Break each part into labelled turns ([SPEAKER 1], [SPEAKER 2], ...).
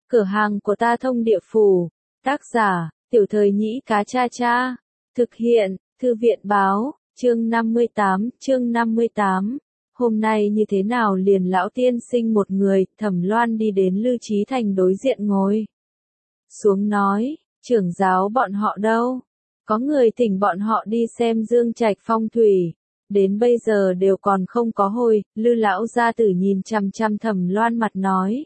[SPEAKER 1] Cửa hàng của ta thông địa phủ. Tác giả, Tiểu Thời Nhĩ Cá Cha Cha. Thực hiện, Thư viện báo, chương 58. Hôm nay như thế nào liền lão tiên sinh một người, Thẩm Loan đi đến Lư Chí Thành đối diện ngồi xuống nói, trưởng giáo bọn họ đâu? Có người thỉnh bọn họ đi xem Dương Trạch phong thủy. Đến bây giờ đều còn không có hồi, Lư lão gia tử nhìn chằm chằm Thẩm Loan mặt nói.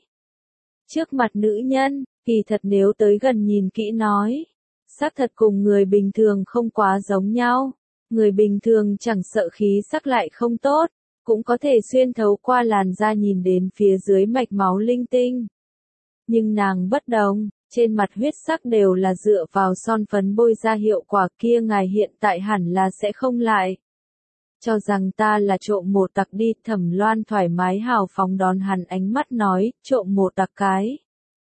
[SPEAKER 1] Trước mặt nữ nhân, kỳ thật nếu tới gần nhìn kỹ nói. Sắc thật cùng người bình thường không quá giống nhau. Người bình thường chẳng sợ khí sắc lại không tốt, cũng có thể xuyên thấu qua làn da nhìn đến phía dưới mạch máu linh tinh. Nhưng nàng bất đồng, trên mặt huyết sắc đều là dựa vào son phấn bôi ra hiệu quả kia, ngài hiện tại hẳn là sẽ không lại cho rằng ta là trộm một tặc đi. Thẩm Loan thoải mái hào phóng đón hắn ánh mắt nói, trộm một tặc cái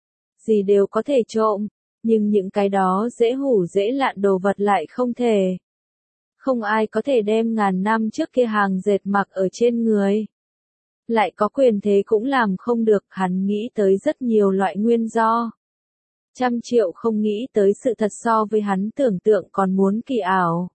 [SPEAKER 1] gì đều có thể trộm, nhưng những cái đó dễ hủ dễ lạn đồ vật lại không thể. Không ai có thể đem ngàn năm trước kia hàng dệt mặc ở trên người. Lại có quyền thế cũng làm không được, hắn nghĩ tới rất nhiều loại nguyên do. 100 triệu không nghĩ tới sự thật so với hắn tưởng tượng còn muốn kỳ ảo.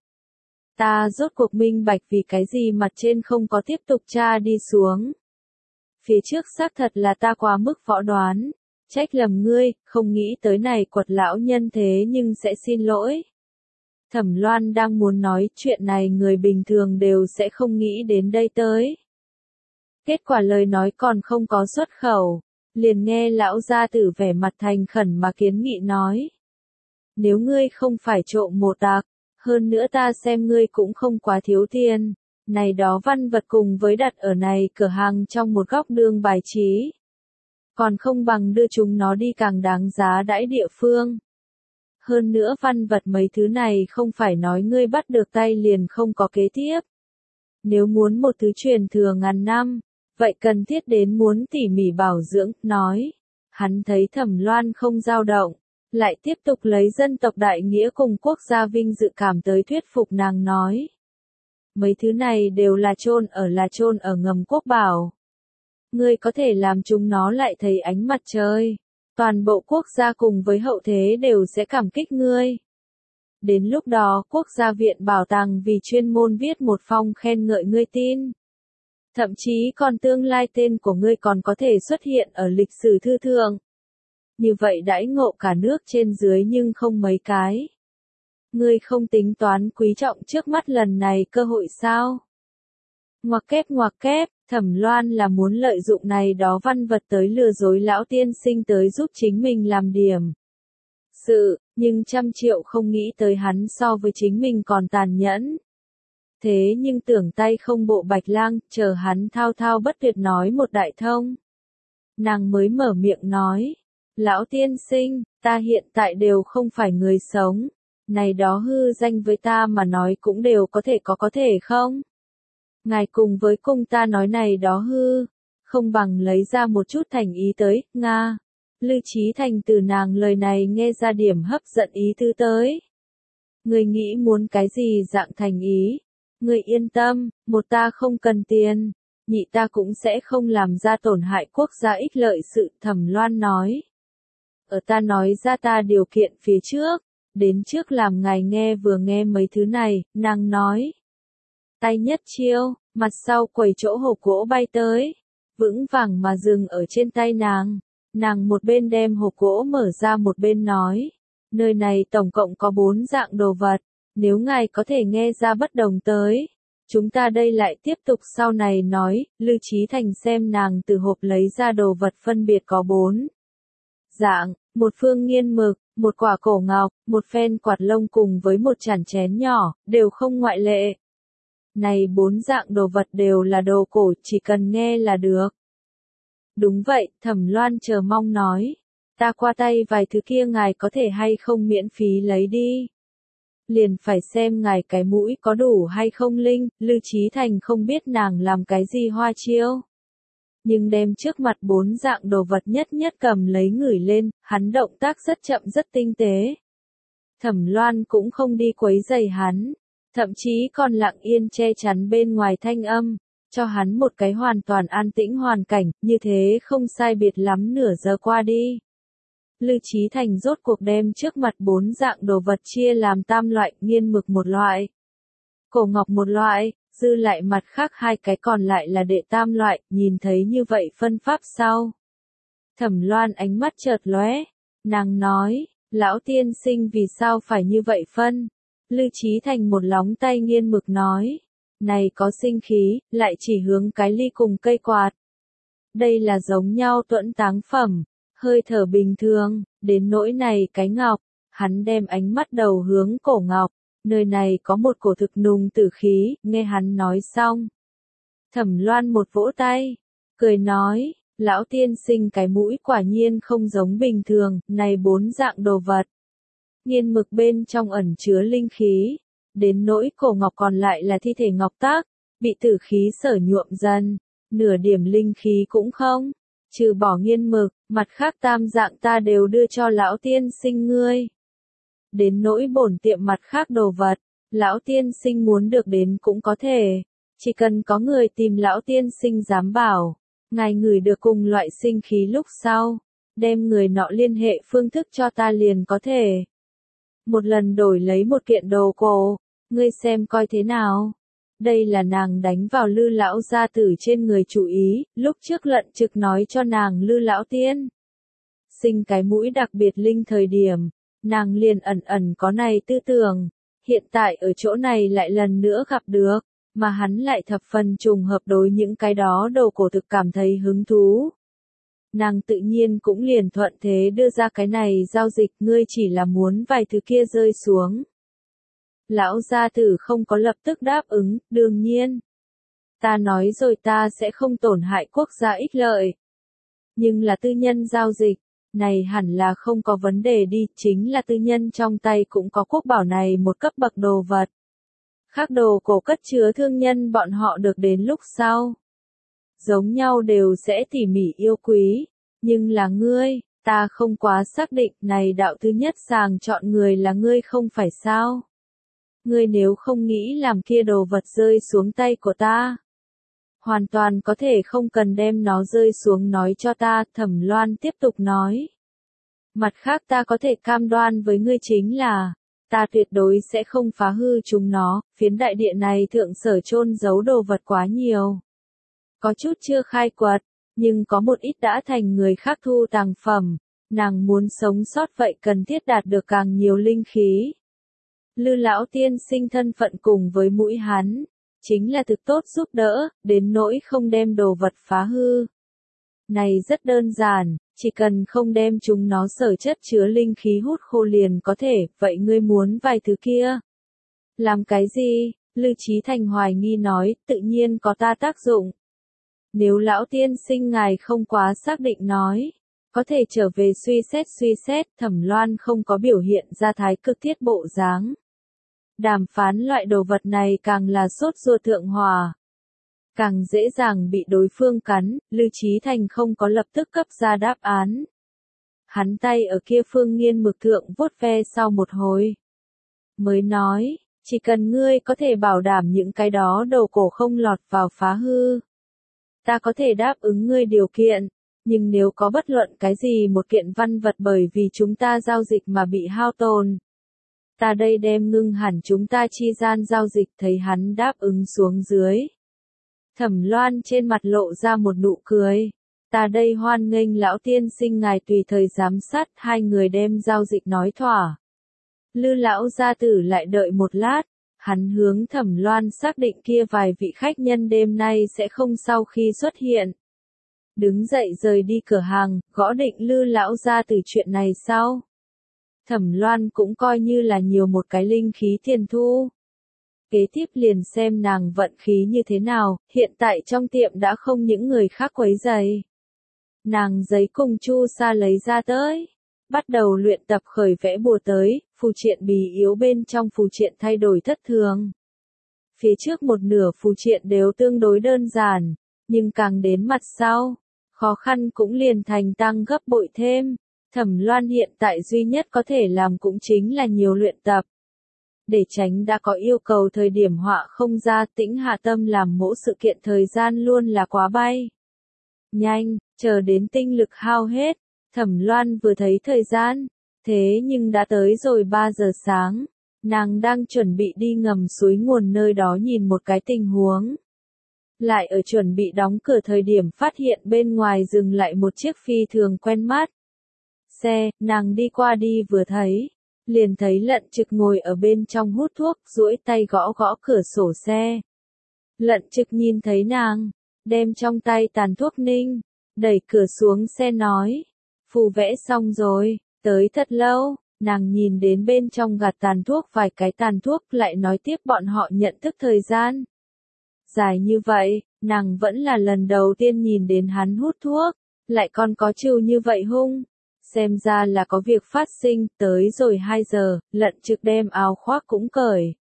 [SPEAKER 1] Ta rốt cuộc minh bạch vì cái gì mặt trên không có tiếp tục tra đi xuống. Phía trước xác thật là ta quá mức võ đoán, trách lầm ngươi, không nghĩ tới này quật lão nhân thế nhưng sẽ xin lỗi. Thẩm Loan đang muốn nói chuyện này người bình thường đều sẽ không nghĩ đến đây tới. Kết quả lời nói còn không có xuất khẩu, liền nghe lão gia tử vẻ mặt thành khẩn mà kiến nghị nói. Nếu ngươi không phải trộm một tặc, hơn nữa ta xem ngươi cũng không quá thiếu tiền, này đó văn vật cùng với đặt ở này cửa hàng trong một góc đường bài trí. Còn không bằng đưa chúng nó đi càng đáng giá đãi địa phương. Hơn nữa văn vật mấy thứ này không phải nói ngươi bắt được tay liền không có kế tiếp. Nếu muốn một thứ truyền thừa ngàn năm, vậy cần thiết đến muốn tỉ mỉ bảo dưỡng, nói. Hắn thấy Thẩm Loan không dao động, lại tiếp tục lấy dân tộc đại nghĩa cùng quốc gia vinh dự cảm tới thuyết phục nàng nói. Mấy thứ này đều là chôn ở ngầm quốc bảo. Ngươi có thể làm chúng nó lại thấy ánh mặt trời. Toàn bộ quốc gia cùng với hậu thế đều sẽ cảm kích ngươi. Đến lúc đó quốc gia viện bảo tàng vì chuyên môn viết một phong khen ngợi ngươi tin. Thậm chí còn tương lai tên của ngươi còn có thể xuất hiện ở lịch sử thư thượng. Như vậy đãi ngộ cả nước trên dưới nhưng không mấy cái. Ngươi không tính toán quý trọng trước mắt lần này cơ hội sao? Ngoặc kép, Thẩm Loan là muốn lợi dụng này đó văn vật tới lừa dối lão tiên sinh tới giúp chính mình làm điểm. Nhưng 100 triệu không nghĩ tới hắn so với chính mình còn tàn nhẫn. Thế nhưng tưởng tay không bộ bạch lang, chờ hắn thao thao bất tuyệt nói một đại thông. Nàng mới mở miệng nói, lão tiên sinh, ta hiện tại đều không phải người sống, này đó hư danh với ta mà nói cũng đều có thể không? Ngài cùng ta nói này đó hư, không bằng lấy ra một chút thành ý tới, Nga. Lư Chí Thành từ nàng lời này nghe ra điểm hấp dẫn ý tứ tới. Người nghĩ muốn cái gì dạng thành ý? Người yên tâm, một ta không cần tiền, nhị ta cũng sẽ không làm ra tổn hại quốc gia ích lợi sự. Thẩm Loan nói. Ở ta nói ra ta điều kiện phía trước, đến trước làm ngài vừa nghe mấy thứ này, nàng nói. Tay nhất chiêu, mặt sau quầy chỗ hộp gỗ bay tới, vững vàng mà dừng ở trên tay nàng. Nàng một bên đem hộp gỗ mở ra một bên nói, nơi này tổng cộng có 4 dạng đồ vật, nếu ngài có thể nghe ra bất đồng tới, chúng ta đây lại tiếp tục sau này nói. Lư Chí Thành xem nàng từ hộp lấy ra đồ vật phân biệt có 4 dạng, một phương nghiên mực, một quả cổ ngọc, một phen quạt lông cùng với một chản chén nhỏ, đều không ngoại lệ. Này 4 dạng đồ vật đều là đồ cổ, chỉ cần nghe là được. Đúng vậy, Thẩm Loan chờ mong nói. Ta qua tay vài thứ kia ngài có thể hay không miễn phí lấy đi. Liền phải xem ngài cái mũi có đủ hay không linh. Lư Chí Thành không biết nàng làm cái gì hoa chiêu. Nhưng đem trước mặt 4 dạng đồ vật nhất cầm lấy ngửi lên, hắn động tác rất chậm rất tinh tế. Thẩm Loan cũng không đi quấy rầy hắn. Thậm chí còn lặng yên che chắn bên ngoài thanh âm, cho hắn một cái hoàn toàn an tĩnh hoàn cảnh, như thế không sai biệt lắm nửa giờ qua đi. Lưu Chí Thành rốt cuộc đem trước mặt 4 dạng đồ vật chia làm tam loại, nghiên mực một loại, cổ ngọc một loại, dư lại mặt khác 2 cái còn lại là đệ tam loại, nhìn thấy như vậy phân pháp sau. Thẩm Loan ánh mắt chợt lóe, nàng nói, lão tiên sinh vì sao phải như vậy phân? Lưu Chí Thành một lóng tay nghiên mực nói, này có sinh khí, lại chỉ hướng cái ly cùng cây quạt. Đây là giống nhau tuẫn táng phẩm, hơi thở bình thường, đến nỗi này cái ngọc, hắn đem ánh mắt đầu hướng cổ ngọc, nơi này có một cổ thực nùng tử khí, nghe hắn nói xong. Thẩm Loan một vỗ tay, cười nói, lão tiên sinh cái mũi quả nhiên không giống bình thường, này 4 dạng đồ vật. Nghiên mực bên trong ẩn chứa linh khí, đến nỗi cổ ngọc còn lại là thi thể ngọc tác, bị tử khí sở nhuộm dần, nửa điểm linh khí cũng không, trừ bỏ nghiên mực, mặt khác tam dạng ta đều đưa cho lão tiên sinh ngươi. Đến nỗi bổn tiệm mặt khác đồ vật, lão tiên sinh muốn được đến cũng có thể, chỉ cần có người tìm lão tiên sinh dám bảo, ngài ngửi được cùng loại sinh khí lúc sau, đem người nọ liên hệ phương thức cho ta liền có thể. Một lần đổi lấy một kiện đồ cổ, ngươi xem coi thế nào. Đây là nàng đánh vào Lư lão gia tử trên người chủ ý, lúc trước lận trực nói cho nàng Lư lão tiên sinh cái mũi đặc biệt linh thời điểm, nàng liền ẩn ẩn có này tư tưởng, hiện tại ở chỗ này lại lần nữa gặp được, mà hắn lại thập phần trùng hợp đối những cái đó đồ cổ thực cảm thấy hứng thú. Nàng tự nhiên cũng liền thuận thế đưa ra cái này giao dịch, ngươi chỉ là muốn vài thứ kia rơi xuống. Lão gia tử không có lập tức đáp ứng, đương nhiên. Ta nói rồi ta sẽ không tổn hại quốc gia ích lợi. Nhưng là tư nhân giao dịch, này hẳn là không có vấn đề đi, chính là tư nhân trong tay cũng có quốc bảo này một cấp bậc đồ vật. Khác đồ cổ cất chứa thương nhân bọn họ được đến lúc sau. Giống nhau đều sẽ tỉ mỉ yêu quý, nhưng là ngươi, ta không quá xác định này đạo thứ nhất sàng chọn người là ngươi không phải sao. Ngươi nếu không nghĩ làm kia đồ vật rơi xuống tay của ta, hoàn toàn có thể không cần đem nó rơi xuống nói cho ta, Thẩm Loan tiếp tục nói. Mặt khác ta có thể cam đoan với ngươi chính là, ta tuyệt đối sẽ không phá hư chúng nó, phiến đại địa này thượng sở chôn giấu đồ vật quá nhiều. Có chút chưa khai quật, nhưng có một ít đã thành người khác thu tàng phẩm, nàng muốn sống sót vậy cần thiết đạt được càng nhiều linh khí. Lư lão tiên sinh thân phận cùng với mũi hắn, chính là thực tốt giúp đỡ, đến nỗi không đem đồ vật phá hư. Này rất đơn giản, chỉ cần không đem chúng nó sở chất chứa linh khí hút khô liền có thể, vậy ngươi muốn vài thứ kia. Làm cái gì? Lư Chí Thành hoài nghi nói, tự nhiên có ta tác dụng. Nếu lão tiên sinh ngài không quá xác định nói, có thể trở về suy xét, Thẩm Loan không có biểu hiện ra thái cực thiết bộ dáng. Đàm phán loại đồ vật này càng là sốt ruột thượng hòa, càng dễ dàng bị đối phương cắn, Lưu Chí Thành không có lập tức cấp ra đáp án. Hắn tay ở kia phương nghiên mực thượng vuốt ve sau một hồi. Mới nói, chỉ cần ngươi có thể bảo đảm những cái đó đồ cổ không lọt vào phá hư. Ta có thể đáp ứng ngươi điều kiện, nhưng nếu có bất luận cái gì một kiện văn vật bởi vì chúng ta giao dịch mà bị hao tổn, ta đây đem ngưng hẳn chúng ta chi gian giao dịch, thấy hắn đáp ứng xuống dưới. Thẩm Loan trên mặt lộ ra một nụ cười. Ta đây hoan nghênh lão tiên sinh ngài tùy thời giám sát, hai người đem giao dịch nói thỏa. Lư lão gia tử lại đợi một lát, hắn hướng Thẩm Loan xác định kia vài vị khách nhân đêm nay sẽ không sau khi xuất hiện. Đứng dậy rời đi cửa hàng, gõ định Lư lão gia tử chuyện này sau. Thẩm Loan cũng coi như là nhiều một cái linh khí tiền thu. Kế tiếp liền xem nàng vận khí như thế nào, hiện tại trong tiệm đã không những người khác quấy rầy. Nàng giấy cùng chu sa lấy ra tới, bắt đầu luyện tập khởi vẽ bùa tới, phù triện bì yếu bên trong phù triện thay đổi thất thường. Phía trước một nửa phù triện đều tương đối đơn giản, nhưng càng đến mặt sau, khó khăn cũng liền thành tăng gấp bội thêm. Thẩm Loan hiện tại duy nhất có thể làm cũng chính là nhiều luyện tập. Để tránh đã có yêu cầu thời điểm họa không ra, tĩnh hạ tâm làm mỗi sự kiện thời gian luôn là quá bay. Nhanh, chờ đến tinh lực hao hết, Thẩm Loan vừa thấy thời gian, thế nhưng đã tới rồi 3 giờ sáng, nàng đang chuẩn bị đi ngầm suối nguồn nơi đó nhìn một cái tình huống. Lại ở chuẩn bị đóng cửa thời điểm phát hiện bên ngoài dừng lại một chiếc phi thường quen mắt. Xe, nàng đi qua đi vừa thấy, liền thấy Lận Trực ngồi ở bên trong hút thuốc, duỗi tay gõ gõ cửa sổ xe. Lận Trực nhìn thấy nàng, đem trong tay tàn thuốc ninh, đẩy cửa xuống xe nói, phù vẽ xong rồi, tới thật lâu, nàng nhìn đến bên trong gạt tàn thuốc vài cái tàn thuốc lại nói tiếp bọn họ nhận thức thời gian. Dài như vậy, nàng vẫn là lần đầu tiên nhìn đến hắn hút thuốc, lại còn có chiều như vậy hung. Xem ra là có việc phát sinh, tới rồi 2 giờ, Lận Trực đem áo khoác cũng cởi.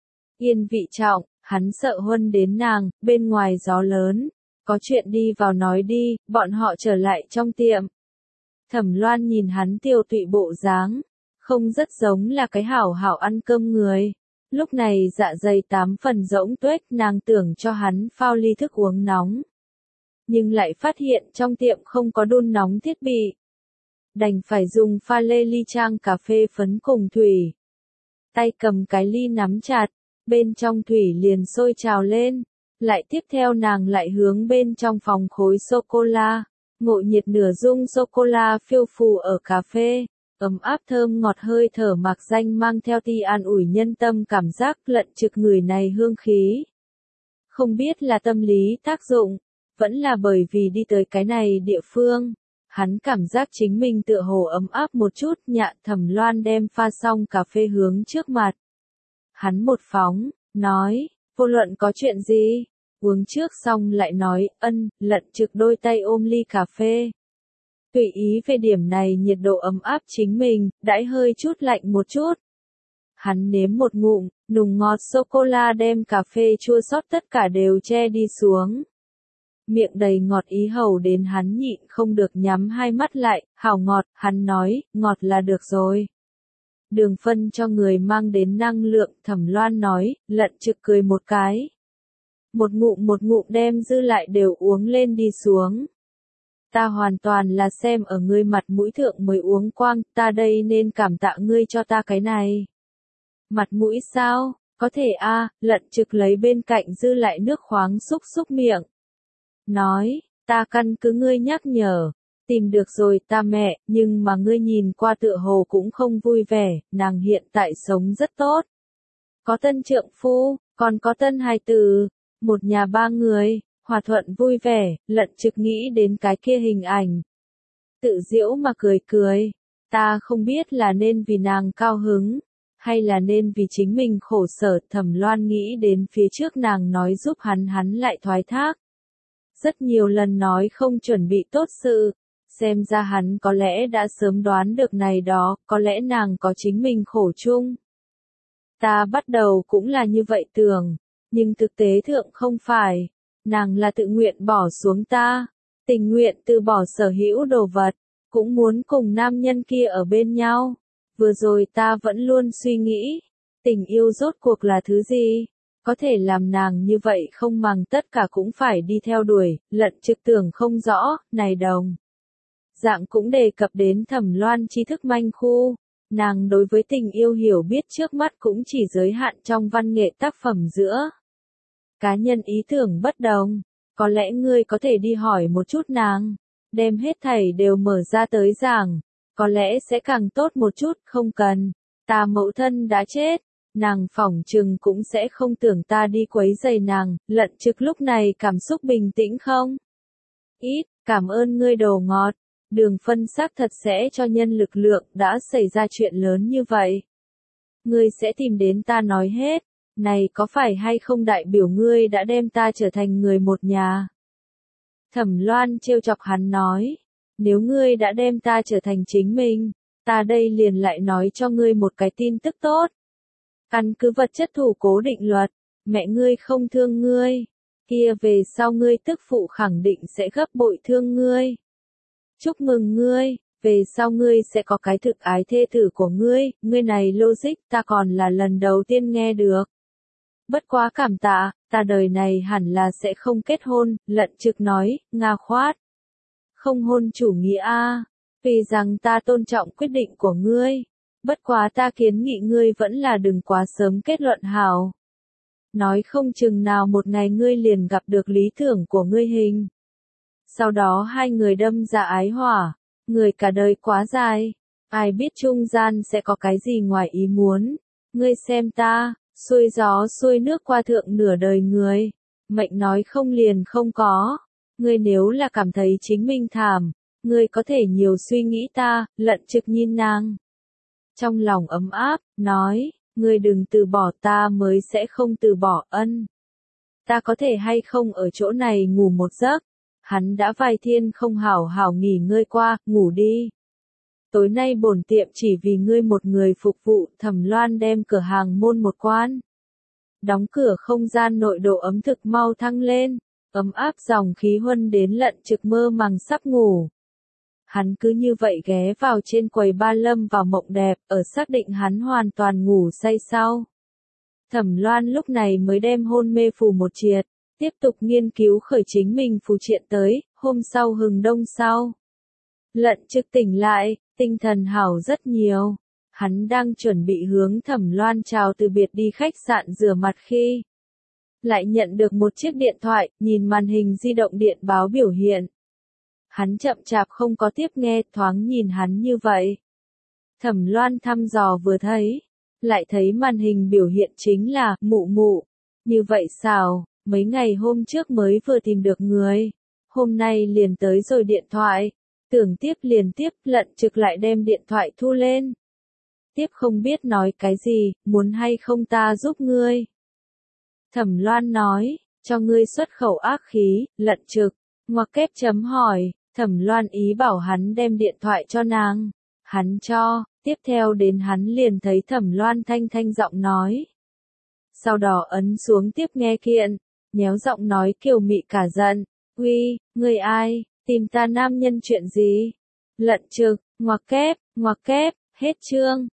[SPEAKER 1] Yên vị trọng, hắn sợ Huân đến nàng, bên ngoài gió lớn. Có chuyện đi vào nói đi, bọn họ trở lại trong tiệm. Thẩm Loan nhìn hắn tiêu tụy bộ dáng, không rất giống là cái hảo hảo ăn cơm người. Lúc này dạ dày 8 phần rỗng tuếch, nàng tưởng cho hắn phao ly thức uống nóng. Nhưng lại phát hiện trong tiệm không có đun nóng thiết bị. Đành phải dùng pha lê ly trang cà phê phấn cùng thủy. Tay cầm cái ly nắm chặt, bên trong thủy liền sôi trào lên. Lại tiếp theo nàng lại hướng bên trong phòng khối sô-cô-la. Ngộ nhiệt nửa dung sô-cô-la phiêu phù ở cà phê. Ấm áp thơm ngọt hơi thở mạc danh mang theo ti an ủi nhân tâm cảm giác. Lận Trực người này hương khí. Không biết là tâm lý tác dụng, vẫn là bởi vì đi tới cái này địa phương. Hắn cảm giác chính mình tựa hồ ấm áp một chút. Nhạ Thẩm Loan đem pha xong cà phê hướng trước mặt. Hắn một phóng, nói, vô luận có chuyện gì, uống trước xong lại nói, Lận Trực đôi tay ôm ly cà phê. Tùy ý về điểm này nhiệt độ ấm áp chính mình, đãi hơi chút lạnh một chút. Hắn nếm một ngụm, nùng ngọt sô-cô-la đem cà phê chua xót tất cả đều che đi xuống. Miệng đầy ngọt ý hầu đến hắn nhịn không được nhắm hai mắt lại, hảo ngọt, hắn nói, ngọt là được rồi. Đường phân cho người mang đến năng lượng, Thẩm Loan nói, Lận Trực cười một cái. Một ngụm đem dư lại đều uống lên đi xuống. Ta hoàn toàn là xem ở ngươi mặt mũi thượng mới uống quang, ta đây nên cảm tạ ngươi cho ta cái này. Mặt mũi sao, có thể a, Lận Trực lấy bên cạnh dư lại nước khoáng xúc xúc miệng. Nói, ta căn cứ ngươi nhắc nhở, tìm được rồi ta mẹ, nhưng mà ngươi nhìn qua tựa hồ cũng không vui vẻ, nàng hiện tại sống rất tốt. Có tân trượng phu, còn có tân hài tử, một nhà 3 người, hòa thuận vui vẻ. Lận Trực nghĩ đến cái kia hình ảnh. Tự giễu mà cười cười, ta không biết là nên vì nàng cao hứng, hay là nên vì chính mình khổ sở. Thẩm Loan nghĩ đến phía trước nàng nói giúp hắn lại thoái thác. Rất nhiều lần nói không chuẩn bị tốt sự, xem ra hắn có lẽ đã sớm đoán được này đó, có lẽ nàng có chính mình khổ chung. Ta bắt đầu cũng là như vậy tưởng, nhưng thực tế thượng không phải, nàng là tự nguyện bỏ xuống ta, tình nguyện từ bỏ sở hữu đồ vật, cũng muốn cùng nam nhân kia ở bên nhau. Vừa rồi ta vẫn luôn suy nghĩ, tình yêu rốt cuộc là thứ gì? Có thể làm nàng như vậy không màng tất cả cũng phải đi theo đuổi. Lận Trực tưởng không rõ, này đồng. Dạng cũng đề cập đến Thẩm Loan tri thức manh khu. Nàng đối với tình yêu hiểu biết trước mắt cũng chỉ giới hạn trong văn nghệ tác phẩm giữa. Cá nhân ý tưởng bất đồng, có lẽ ngươi có thể đi hỏi một chút nàng, đem hết thảy đều mở ra tới giảng, có lẽ sẽ càng tốt một chút. Không cần, ta mẫu thân đã chết. Nàng phỏng chừng cũng sẽ không tưởng ta đi quấy rầy nàng. Lận Trực lúc này cảm xúc bình tĩnh không? Ít, cảm ơn ngươi đồ ngọt. Đường phân xác thật sẽ cho nhân lực lượng, đã xảy ra chuyện lớn như vậy. Ngươi sẽ tìm đến ta nói hết, này có phải hay không đại biểu ngươi đã đem ta trở thành người một nhà? Thẩm Loan trêu chọc hắn nói, nếu ngươi đã đem ta trở thành chính mình, ta đây liền lại nói cho ngươi một cái tin tức tốt. Căn cứ vật chất thủ cố định luật, mẹ ngươi không thương ngươi, kia về sau ngươi tức phụ khẳng định sẽ gấp bội thương ngươi. Chúc mừng ngươi, về sau ngươi sẽ có cái thực ái thê tử của ngươi, ngươi này logic ta còn là lần đầu tiên nghe được. Bất quá cảm tạ, ta đời này hẳn là sẽ không kết hôn. Lận Trực nói, nga khoát. Không hôn chủ nghĩa a. Vì rằng ta tôn trọng quyết định của ngươi. Bất quá ta kiến nghị ngươi vẫn là đừng quá sớm kết luận hảo. Nói không chừng nào một ngày ngươi liền gặp được lý tưởng của ngươi hình. Sau đó hai người đâm ra ái hỏa. Người cả đời quá dài. Ai biết trung gian sẽ có cái gì ngoài ý muốn. Ngươi xem ta, xuôi gió xuôi nước qua thượng nửa đời người. Mệnh nói không liền không có. Ngươi nếu là cảm thấy chính mình thảm, ngươi có thể nhiều suy nghĩ ta, Lận Trực nhìn nàng. Trong lòng ấm áp, nói, ngươi đừng từ bỏ ta mới sẽ không từ bỏ ân. Ta có thể hay không ở chỗ này ngủ một giấc. Hắn đã vài thiên không hảo hảo nghỉ ngơi qua, ngủ đi. Tối nay bổn tiệm chỉ vì ngươi một người phục vụ, Thẩm Loan đem cửa hàng môn một quan. Đóng cửa không gian nội độ ấm thực mau thăng lên, ấm áp dòng khí huân đến Lận Trực mơ màng sắp ngủ. Hắn cứ như vậy ghé vào trên quầy ba lâm vào mộng đẹp, ở xác định hắn hoàn toàn ngủ say sau. Thẩm Loan lúc này mới đem hôn mê phù một triệt, tiếp tục nghiên cứu khởi chính mình phù triện tới, hôm sau hừng đông sau. Lận Trực tỉnh lại, tinh thần hảo rất nhiều. Hắn đang chuẩn bị hướng Thẩm Loan chào từ biệt đi khách sạn rửa mặt khi lại nhận được một chiếc điện thoại, nhìn màn hình di động điện báo biểu hiện. Hắn chậm chạp không có tiếp nghe, thoáng nhìn hắn như vậy. Thẩm Loan thăm dò vừa thấy, lại thấy màn hình biểu hiện chính là mụ mụ. Như vậy sao, mấy ngày hôm trước mới vừa tìm được người, hôm nay liền tới rồi điện thoại. Tưởng tiếp liền tiếp, Lận Trực lại đem điện thoại thu lên. Tiếp không biết nói cái gì, muốn hay không ta giúp ngươi. Thẩm Loan nói, cho ngươi xuất khẩu ác khí, Lận Trực, ngoặc kép chấm hỏi, Thẩm Loan ý bảo hắn đem điện thoại cho nàng. Hắn cho, tiếp theo đến hắn liền thấy Thẩm Loan thanh thanh giọng nói. Sau đó ấn xuống tiếp nghe kiện, nhéo giọng nói kiều mị cả giận, uy, ngươi ai, tìm ta nam nhân chuyện gì? Lận Trực, ngoặc kép, hết chương.